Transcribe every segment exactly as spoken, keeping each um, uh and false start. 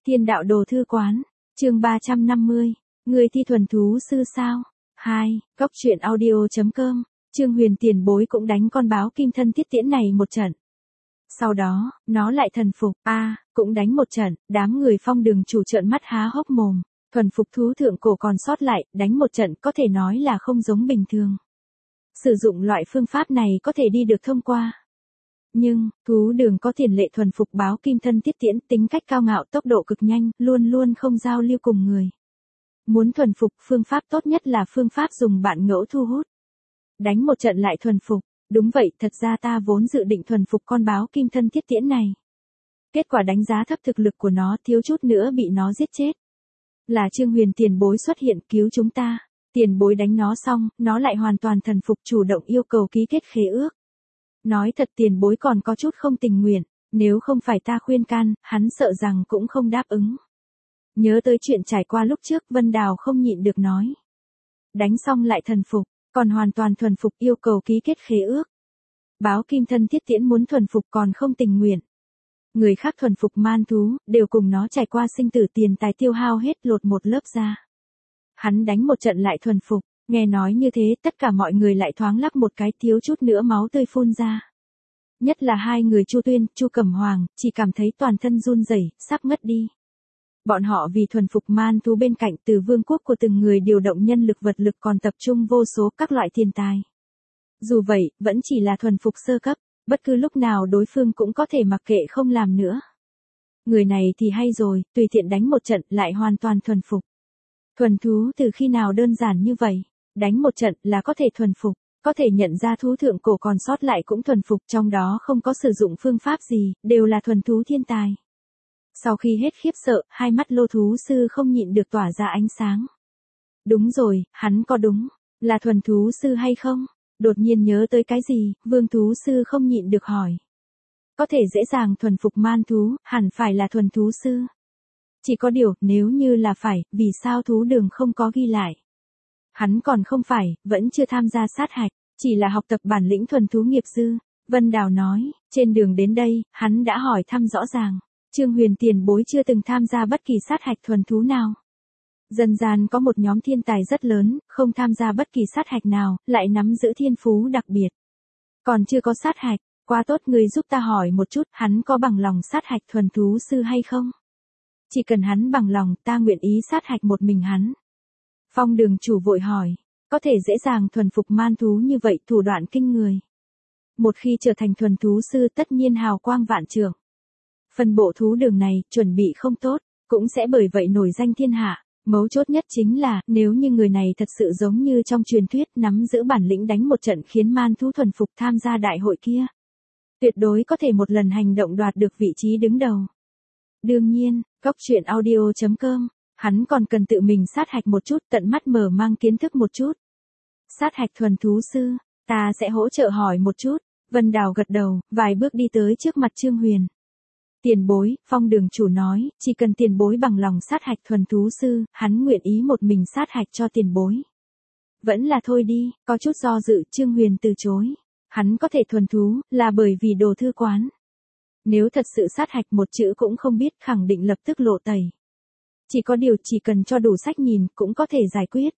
Thiên đạo đồ thư quán, chương ba trăm năm mươi, người thi thuần thú sư sao? hai, Góc truyện audio chấm com, Trương Huyền tiền bối cũng đánh con báo kim thân thiết tiễn này một trận. Sau đó, nó lại thần phục, a à, cũng đánh một trận, đám người Phong Đường chủ trợn mắt há hốc mồm, thuần phục thú thượng cổ còn sót lại, đánh một trận có thể nói là không giống bình thường. Sử dụng loại phương pháp này có thể đi được thông qua. Nhưng, thú đường có tiền lệ thuần phục báo kim thân tiết tiễn, tính cách cao ngạo, tốc độ cực nhanh, luôn luôn không giao lưu cùng người. Muốn thuần phục, phương pháp tốt nhất là phương pháp dùng bạn ngẫu thu hút. Đánh một trận lại thuần phục. Đúng vậy, thật ra ta vốn dự định thuần phục con báo kim thân tiết tiễn này. Kết quả đánh giá thấp thực lực của nó, thiếu chút nữa bị nó giết chết. Là Trương Huyền tiền bối xuất hiện cứu chúng ta. Tiền bối đánh nó xong, nó lại hoàn toàn thần phục, chủ động yêu cầu ký kết khế ước. Nói thật tiền bối còn có chút không tình nguyện, nếu không phải ta khuyên can, hắn sợ rằng cũng không đáp ứng. Nhớ tới chuyện trải qua lúc trước, Vân Đào không nhịn được nói. Đánh xong lại thần phục, còn hoàn toàn thuần phục, yêu cầu ký kết khế ước. Báo kim thân thiết tiễn muốn thuần phục còn không tình nguyện. Người khác thuần phục man thú, đều cùng nó trải qua sinh tử, tiền tài tiêu hao hết, lột một lớp ra. Hắn đánh một trận lại thuần phục. Nghe nói như thế, tất cả mọi người lại thoáng lắc một cái, thiếu chút nữa máu tươi phun ra. Nhất là hai người Chu Tuyên, Chu Cẩm Hoàng, chỉ cảm thấy toàn thân run rẩy, sắp ngất đi. Bọn họ vì thuần phục man thú bên cạnh, từ vương quốc của từng người điều động nhân lực vật lực, còn tập trung vô số các loại thiên tài. Dù vậy, vẫn chỉ là thuần phục sơ cấp, bất cứ lúc nào đối phương cũng có thể mặc kệ không làm nữa. Người này thì hay rồi, tùy tiện đánh một trận lại hoàn toàn thuần phục. Thuần thú từ khi nào đơn giản như vậy? Đánh một trận là có thể thuần phục, có thể nhận ra thú thượng cổ còn sót lại cũng thuần phục, trong đó không có sử dụng phương pháp gì, đều là thuần thú thiên tài. Sau khi hết khiếp sợ, hai mắt Lô thú sư không nhịn được tỏa ra ánh sáng. Đúng rồi, hắn có đúng, là thuần thú sư hay không? Đột nhiên nhớ tới cái gì, Vương thú sư không nhịn được hỏi. Có thể dễ dàng thuần phục man thú, hẳn phải là thuần thú sư. Chỉ có điều, nếu như là phải, vì sao thú đường không có ghi lại? Hắn còn không phải, vẫn chưa tham gia sát hạch, chỉ là học tập bản lĩnh thuần thú nghiệp dư. Vân Đào nói, trên đường đến đây, hắn đã hỏi thăm rõ ràng. Trương Huyền tiền bối chưa từng tham gia bất kỳ sát hạch thuần thú nào. Dân gian có một nhóm thiên tài rất lớn, không tham gia bất kỳ sát hạch nào, lại nắm giữ thiên phú đặc biệt. Còn chưa có sát hạch, quá tốt, người giúp ta hỏi một chút, hắn có bằng lòng sát hạch thuần thú sư hay không? Chỉ cần hắn bằng lòng, ta nguyện ý sát hạch một mình hắn. Phong Đường chủ vội hỏi, có thể dễ dàng thuần phục man thú như vậy, thủ đoạn kinh người. Một khi trở thành thuần thú sư tất nhiên hào quang vạn trượng. Phân bộ thú đường này, chuẩn bị không tốt, cũng sẽ bởi vậy nổi danh thiên hạ. Mấu chốt nhất chính là, nếu như người này thật sự giống như trong truyền thuyết, nắm giữ bản lĩnh đánh một trận khiến man thú thuần phục tham gia đại hội kia. Tuyệt đối có thể một lần hành động đoạt được vị trí đứng đầu. Đương nhiên, Góc truyện audio chấm com, hắn còn cần tự mình sát hạch một chút, tận mắt mở mang kiến thức một chút. Sát hạch thuần thú sư, ta sẽ hỗ trợ hỏi một chút. Vân Đào gật đầu, vài bước đi tới trước mặt Trương Huyền. Tiền bối, Phong Đường chủ nói, chỉ cần tiền bối bằng lòng sát hạch thuần thú sư, hắn nguyện ý một mình sát hạch cho tiền bối. Vẫn là thôi đi, có chút do dự, Trương Huyền từ chối. Hắn có thể thuần thú, là bởi vì đồ thư quán. Nếu thật sự sát hạch một chữ cũng không biết, khẳng định lập tức lộ tẩy. Chỉ có điều chỉ cần cho đủ sách nhìn, cũng có thể giải quyết.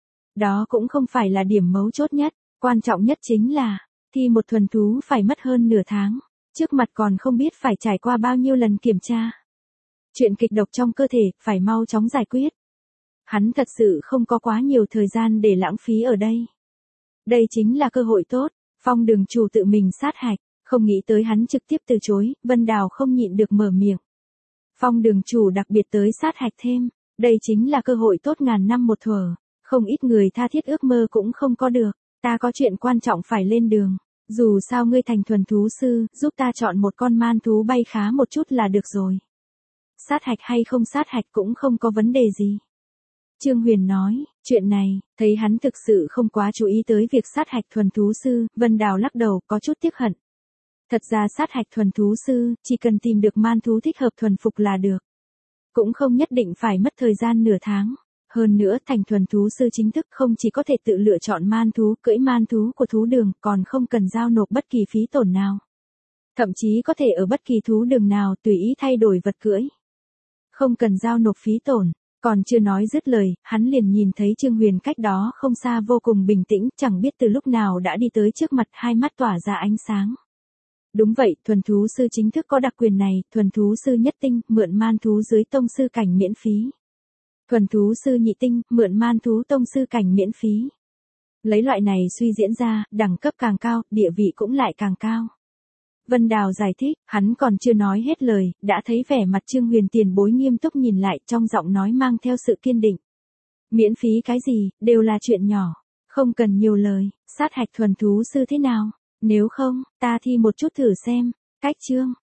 Đó cũng không phải là điểm mấu chốt nhất, quan trọng nhất chính là, thi một thuần thú phải mất hơn nửa tháng. Trước mặt còn không biết phải trải qua bao nhiêu lần kiểm tra. Chuyện kịch độc trong cơ thể, phải mau chóng giải quyết. Hắn thật sự không có quá nhiều thời gian để lãng phí ở đây. Đây chính là cơ hội tốt, Phong Đường chủ tự mình sát hạch, không nghĩ tới hắn trực tiếp từ chối, Vân Đào không nhịn được mở miệng. Phong Đường chủ đặc biệt tới sát hạch thêm, đây chính là cơ hội tốt ngàn năm một thuở, không ít người tha thiết ước mơ cũng không có được, ta có chuyện quan trọng phải lên đường. Dù sao ngươi thành thuần thú sư, giúp ta chọn một con man thú bay khá một chút là được rồi. Sát hạch hay không sát hạch cũng không có vấn đề gì. Trương Huyền nói, chuyện này, thấy hắn thực sự không quá chú ý tới việc sát hạch thuần thú sư, Vân Đào lắc đầu, có chút tiếc hận. Thật ra sát hạch thuần thú sư, chỉ cần tìm được man thú thích hợp thuần phục là được. Cũng không nhất định phải mất thời gian nửa tháng. Hơn nữa, thành thuần thú sư chính thức không chỉ có thể tự lựa chọn man thú, cưỡi man thú của thú đường, còn không cần giao nộp bất kỳ phí tổn nào. Thậm chí có thể ở bất kỳ thú đường nào tùy ý thay đổi vật cưỡi. Không cần giao nộp phí tổn. Còn chưa nói dứt lời, hắn liền nhìn thấy Trương Huyền cách đó không xa vô cùng bình tĩnh, chẳng biết từ lúc nào đã đi tới trước mặt, hai mắt tỏa ra ánh sáng. Đúng vậy, thuần thú sư chính thức có đặc quyền này, thuần thú sư nhất tinh, mượn man thú dưới tông sư cảnh miễn phí. Thuần thú sư nhị tinh, mượn man thú tông sư cảnh miễn phí. Lấy loại này suy diễn ra, đẳng cấp càng cao, địa vị cũng lại càng cao. Vân Đào giải thích, hắn còn chưa nói hết lời, đã thấy vẻ mặt Trương Huyền tiền bối nghiêm túc nhìn lại, trong giọng nói mang theo sự kiên định. Miễn phí cái gì, đều là chuyện nhỏ, không cần nhiều lời, sát hạch thuần thú sư thế nào, nếu không, ta thi một chút thử xem, cách chương.